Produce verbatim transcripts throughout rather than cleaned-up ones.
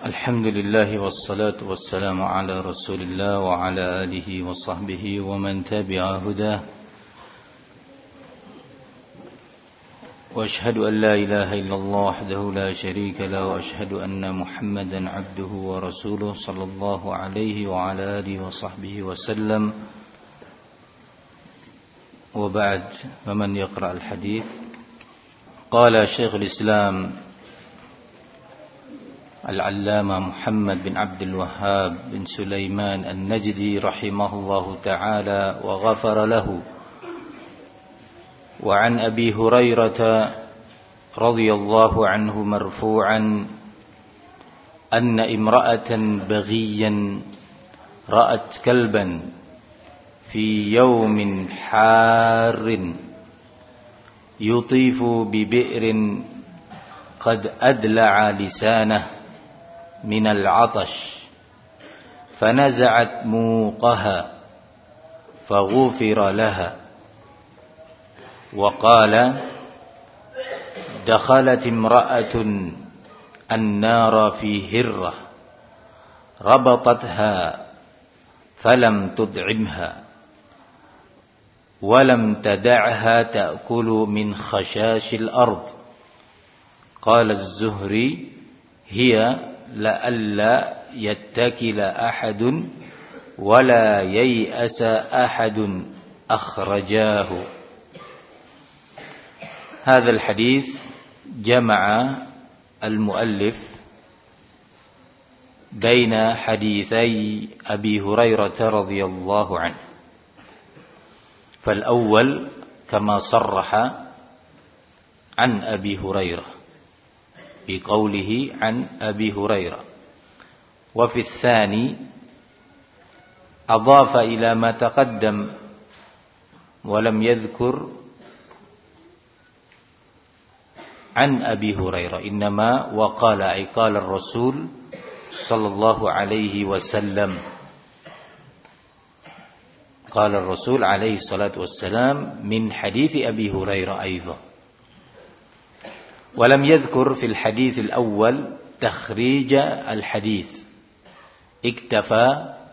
Alhamdulillah wassalatu wassalamu ala rasulillah wa ala alihi wa sahbihi wa man tabi'a hudah. Wa ashhadu an la ilaha illallah wahdahu la sharika lahu wa ashhadu anna Muhammadan abduhu wa rasuluh sallallahu alaihi wa ala alihi wa sahbihi wa sallam. Wa ba'd, faman yaqra' al-hadith. Qala Syekhul Islam Al-Allama Muhammad bin Abdul Wahhab bin Sulaiman An-Najdi rahimahullahu ta'ala wa ghafara lahu. Wa an Abi Hurairah radhiyallahu anhu marfu'an anna imra'atan baghiyan ra'at kalban fi yawmin harrin yutifu bi bi'rin qad adla'a lisanah من العطش فنزعت موقها فغفر لها. وقال دخلت امرأة النار في هرة ربطتها فلم تطعمها ولم تدعها تأكل من خشاش الأرض. قال الزهري هي لألا يتكل أحد ولا ييأس أحد أخرجاه. هذا الحديث جمع المؤلف بين حديثي أبي هريرة رضي الله عنه. فالأول كما صرح عن أبي هريرة بقوله عن أبي هريرة، وفي الثاني أضاف إلى ما تقدم ولم يذكر عن أبي هريرة، إنما وقال أي قال الرسول صلى الله عليه وسلم. قال الرسول عليه الصلاة والسلام من حديث أبي هريرة أيضا. ولم يذكر في الحديث الأول تخريج الحديث، اكتفى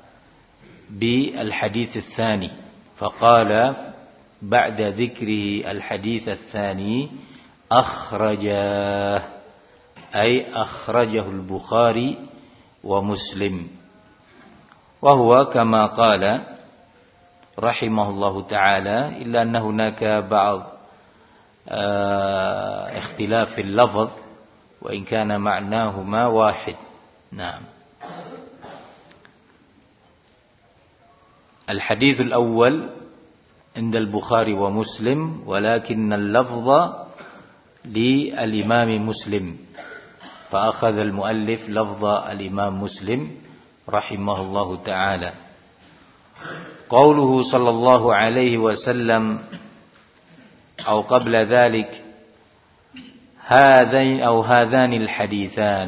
بالحديث الثاني، فقال بعد ذكره الحديث الثاني أخرجاه، أي أخرجه البخاري ومسلم. وهو كما قال رحمه الله تعالى، إلا أن هناك بعض اختلاف في اللفظ وإن كان معناهما واحد. نعم. الحديث الأول عند البخاري ومسلم، ولكن اللفظ للإمام مسلم، فأخذ المؤلف لفظ الإمام مسلم رحمه الله تعالى. قوله صلى الله عليه وسلم أو قبل ذلك هذين أو هذان الحديثان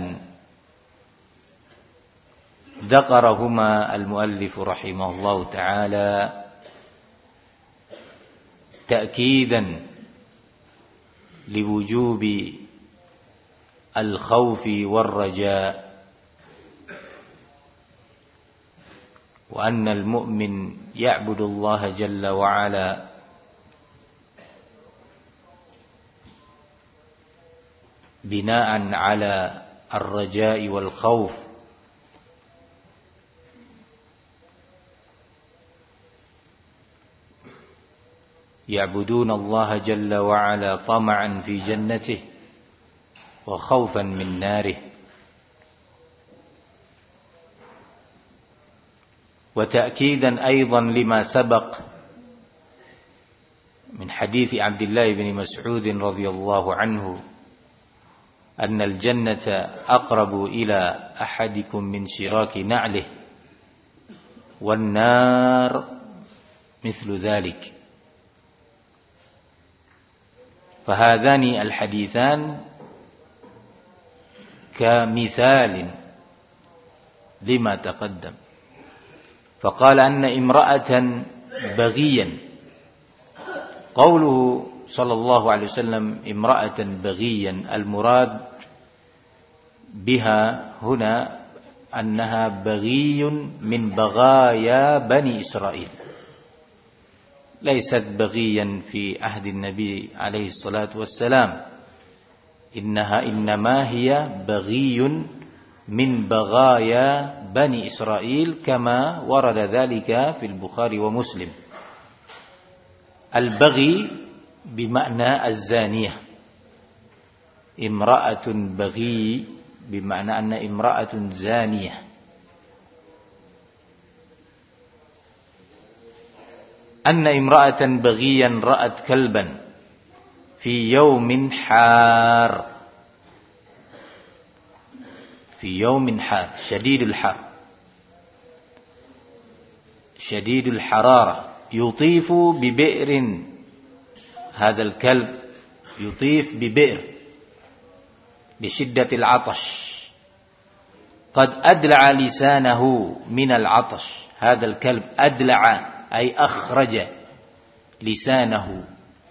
ذكرهما المؤلف رحمه الله تعالى تأكيدا لوجوب الخوف والرجاء، وأن المؤمن يعبد الله جل وعلا بناء على الرجاء والخوف، يعبدون الله جل وعلا طمعا في جنته وخوفا من ناره. وتأكيدا أيضا لما سبق من حديث عبد الله بن مسعود رضي الله عنه أن الجنة أقرب إلى أحدكم من شراك نعله، والنار مثل ذلك. فهذان الحديثان كمثال لما تقدم. فقال أن امرأة بغيا، قوله صلى الله عليه وسلم امرأة بغيا، المراد بها هنا أنها بغي من بغايا بني إسرائيل، ليست بغيا في عهد النبي عليه الصلاة والسلام، إنها إنما هي بغي من بغايا بني إسرائيل كما ورد ذلك في البخاري ومسلم. البغي بمعنى الزانية، امرأة بغي بمعنى أن امرأة زانية. أن امرأة بغيا رأت كلبا في يوم حار، في يوم حار شديد الحر شديد الحرارة، يطيف ببئر، هذا الكلب يطيف ببئر لشدة العطش، قد أدلع لسانه من العطش، هذا الكلب أدلع أي أخرج لسانه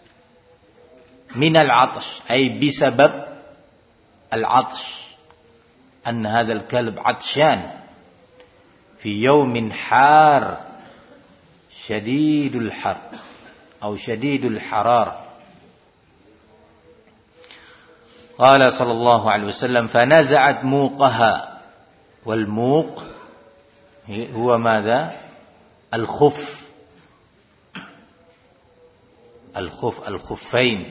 من العطش أي بسبب العطش، أن هذا الكلب عطشان في يوم حار شديد الحر أو شديد الحرارة. قال صلى الله عليه وسلم فنزعت موقها، والموق هو ماذا؟ الخف، الخف الخفين،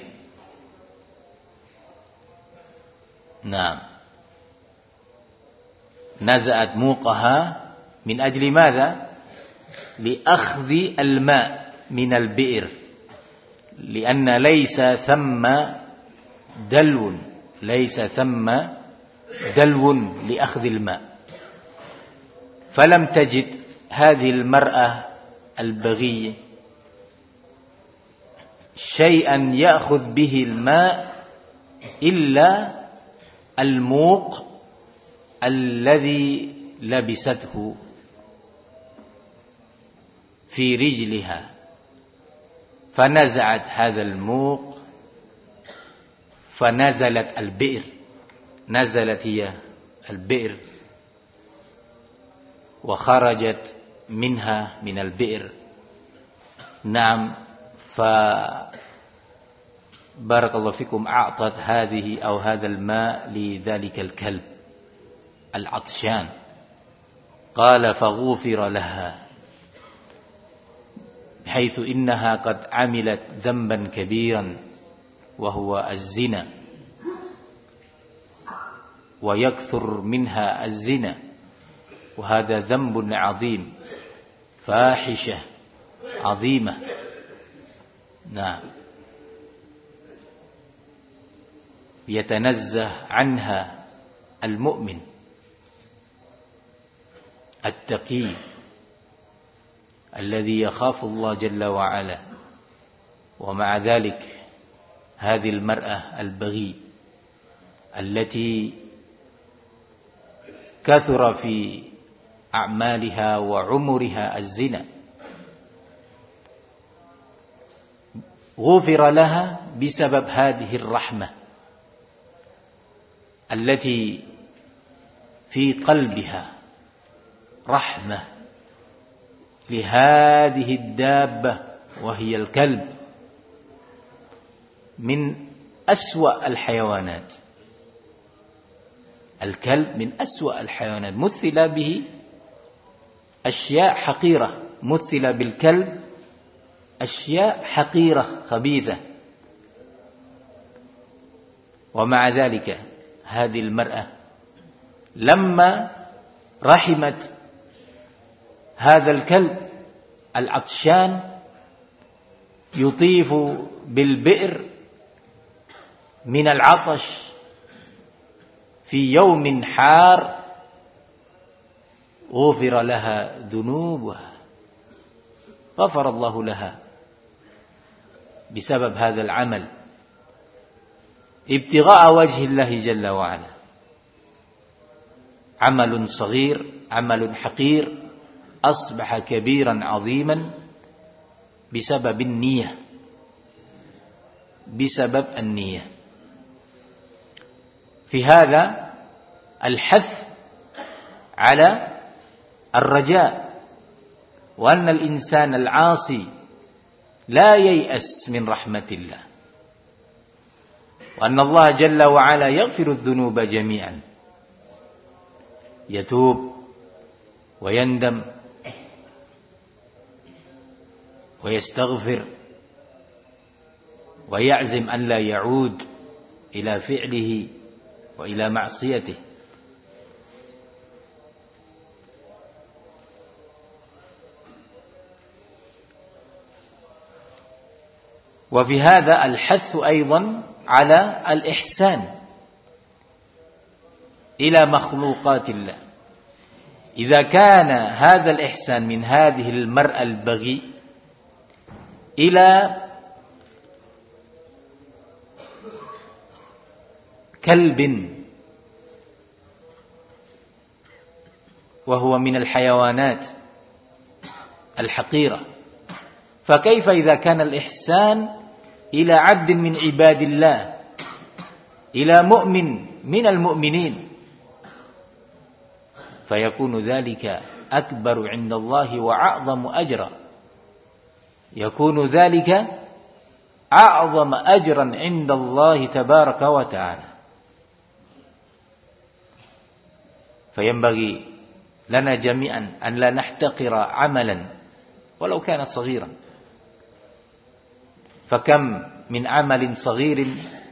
نعم. نزعت موقها من أجل ماذا؟ لأخذ الماء من البئر، لأن ليس ثم دلو، ليس ثم دلو لأخذ الماء، فلم تجد هذه المرأة البغية شيئا يأخذ به الماء إلا الموق الذي لبسته في رجلها، فنزعت هذا الموق فنزلت البئر، نزلت هي البئر وخرجت منها من البئر، نعم. فبارك الله فيكم أعطت هذه أو هذا الماء لذلك الكلب العطشان. قال فغفر لها، بحيث إنها قد عملت ذنبا كبيرا وهو الزنا، ويكثر منها الزنا، وهذا ذنب عظيم، فاحشة عظيمة، نعم، يتنزه عنها المؤمن التقي الذي يخاف الله جل وعلا. ومع ذلك هذه المرأة البغي التي كثر في أعمالها وعمرها الزنا غفر لها بسبب هذه الرحمة التي في قلبها، رحمة لهذه الدابة وهي الكلب، من أسوأ الحيوانات. الكلب من أسوأ الحيوانات، مثل به أشياء حقيرة، مثل بالكلب أشياء حقيرة خبيثة، ومع ذلك هذه المرأة لما رحمت هذا الكلب العطشان يطيف بالبئر من العطش في يوم حار، غفر لها ذنوبها، غفر الله لها بسبب هذا العمل ابتغاء وجه الله جل وعلا. عمل صغير، عمل حقير، أصبح كبيرا عظيما بسبب النية، بسبب النية. في هذا الحث على الرجاء، وأن الإنسان العاصي لا ييأس من رحمة الله، وأن الله جل وعلا يغفر الذنوب جميعا، يتوب ويندم ويستغفر ويعزم أن لا يعود إلى فعله وإلى معصيته. وفي هذا الحث أيضا على الإحسان إلى مخلوقات الله. إذا كان هذا الإحسان من هذه المرأة البغي إلى كلب وهو من الحيوانات الحقيرة، فكيف إذا كان الإحسان إلى عبد من عباد الله، إلى مؤمن من المؤمنين، فيكون ذلك أكبر عند الله وأعظم أجرا، يكون ذلك أعظم أجرا عند الله تبارك وتعالى. فينبغي لنا جميعا أن لا نحتقر عملا ولو كان صغيرا، فكم من عمل صغير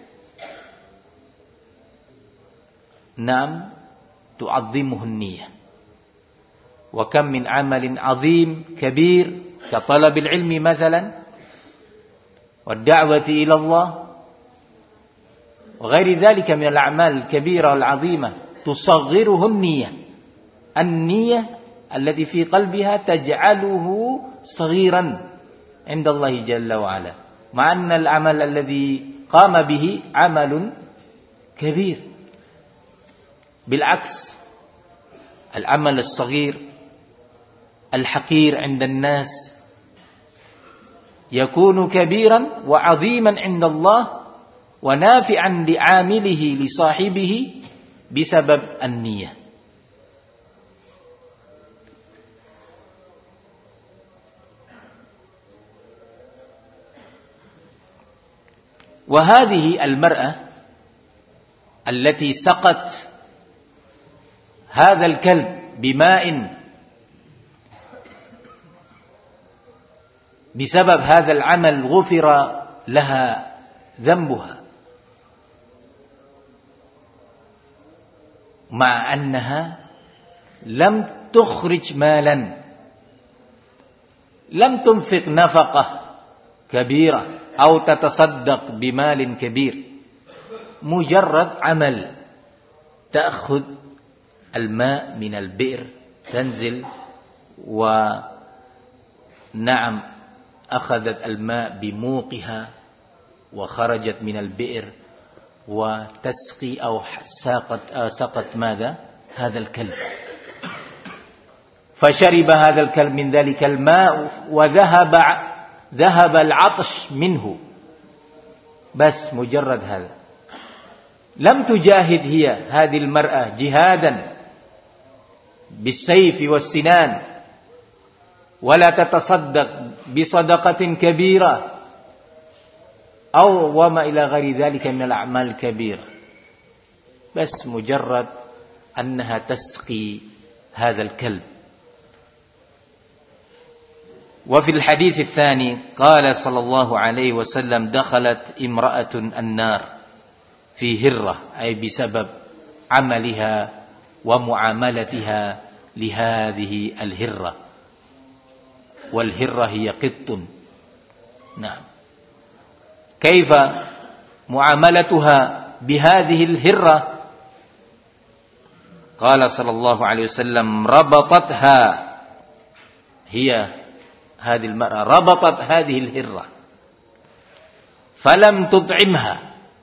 نعم تعظمه النية، وكم من عمل عظيم كبير كطلب العلم مثلا والدعوة إلى الله وغير ذلك من الأعمال الكبيرة والعظيمة تصغره النية، النية التي في قلبها تجعله صغيرا عند الله جل وعلا، مع أن العمل الذي قام به عمل كبير. بالعكس، العمل الصغير الحقير عند الناس يكون كبيرا وعظيما عند الله ونافعا لعامله لصاحبه بسبب النية. وهذه المرأة التي سقت هذا الكلب بماء بسبب هذا العمل غفر لها ذنبها، مع أنها لم تخرج مالا، لم تنفق نفقة كبيرة أو تتصدق بمال كبير، مجرد عمل، تأخذ الماء من البئر تنزل، ونعم أخذت الماء بموقها وخرجت من البئر وتسقي أو ساقت, سقت ماذا؟ هذا الكلب، فشرب هذا الكلب من ذلك الماء وذهب ذهب العطش منه، بس مجرد هذا. لم تجاهد هي هذه المرأة جهادا بالسيف والسنان، ولا تتصدق بصدقة كبيرة أو وما إلى غير ذلك من الأعمال الكبيرة، بس مجرد أنها تسقي هذا الكلب. وفي الحديث الثاني قال صلى الله عليه وسلم: دخلت امرأة النار في هرة، أي بسبب عملها ومعاملتها لهذه الهرة، والهرة هي قط. نعم، كيف معاملتها بهذه الهرة؟ قال صلى الله عليه وسلم: ربطتها، هي هذه المرأة ربطت هذه الهرة فلم تطعمها،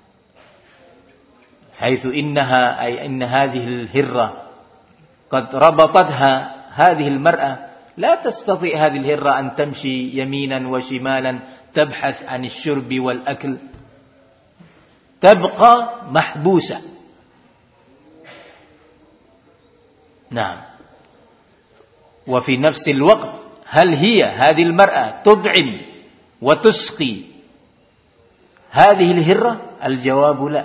حيث إنها أي إن هذه الهرة قد ربطتها هذه المرأة، لا تستطيع هذه الهرة أن تمشي يمينا وشمالا تبحث عن الشرب والأكل، تبقى محبوسة. نعم. وفي نفس الوقت هل هي هذه المرأة تطعم وتسقي هذه الهرة؟ الجواب لا.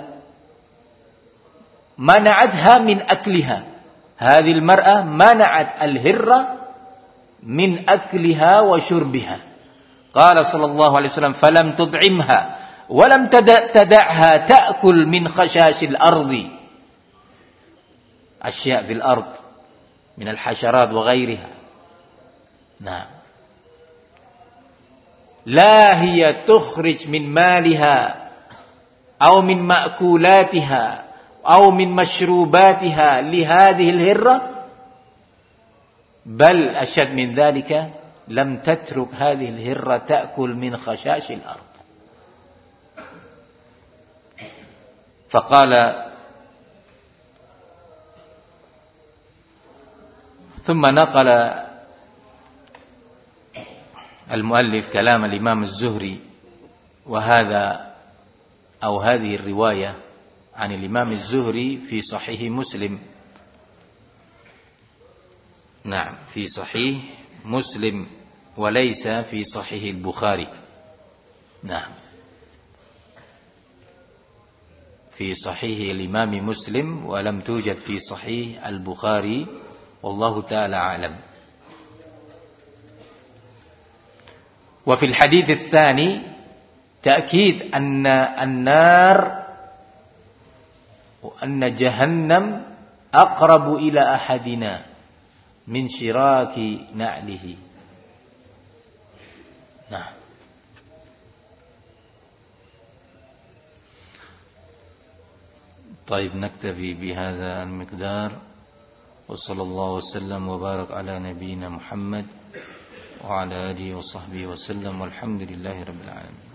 منعتها من أكلها، هذه المرأة منعت الهرة من أكلها وشربها. قال صلى الله عليه وسلم: فلم تطعمها ولم تدعها تأكل من خشاش الأرض، أشياء في الأرض من الحشرات وغيرها. نعم. لا هي تخرج من مالها أو من مأكولاتها أو من مشروباتها لهذه الهرة، بل أشد من ذلك، لم تترك هذه الهرة تأكل من خشاش الأرض. فقال: ثم نقل المؤلف كلام الإمام الزهري، وهذا أو هذه الرواية عن الإمام الزهري في صحيح مسلم. نعم، في صحيح مسلم وليس في صحيح البخاري. نعم، في صحيح الإمام مسلم ولم توجد في صحيح البخاري، والله تعالى أعلم. وفي الحديث الثاني تأكيد أن النار وأن جهنم أقرب إلى أحدنا من شراك نعله. نعم. طيب، نكتفي بهذا المقدار، وصلى الله وسلم وبارك على نبينا محمد وعلى آله وصحبه وسلم، والحمد لله رب العالمين.